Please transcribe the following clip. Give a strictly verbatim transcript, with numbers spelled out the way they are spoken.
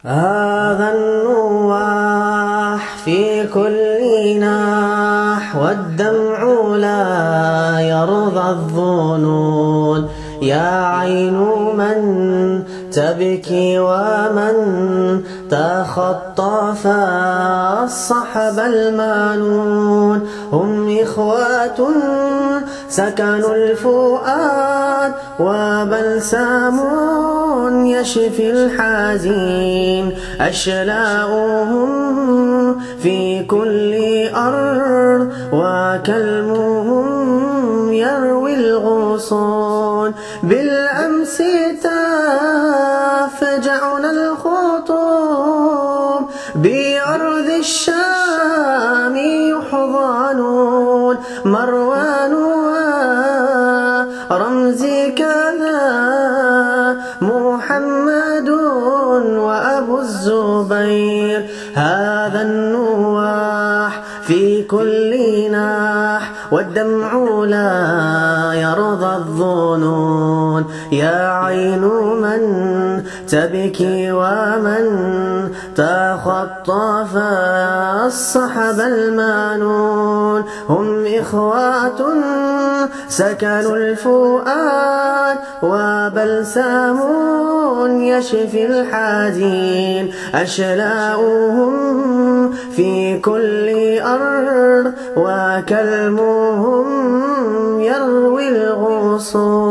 هذا النواح في كل ناح، والدمع لا يرضى الظنون. يا عين من تبكي ومن تخطف الصحب المانون. هم إخوة سكنوا الفؤاد، وبلسام يشفي الحزين. أشلاؤهم في كل أرض، وكلمهم يروي الغصون. بالأمس تفجعنا الخطوب، بأرض الشام يحضنون. مروان ورمزي كذا محمد وأبو الزبير. هذا النواح في كل ناح، والدمع لا يرضى الظنون. يا عين من تبكي ومن تخطف الصحب المانون. هم إخوة سكنوا الفؤاد، وبلسام يشفي الحزين. أشلاؤهم في كل أرض، وكلمهم يروي الغصون.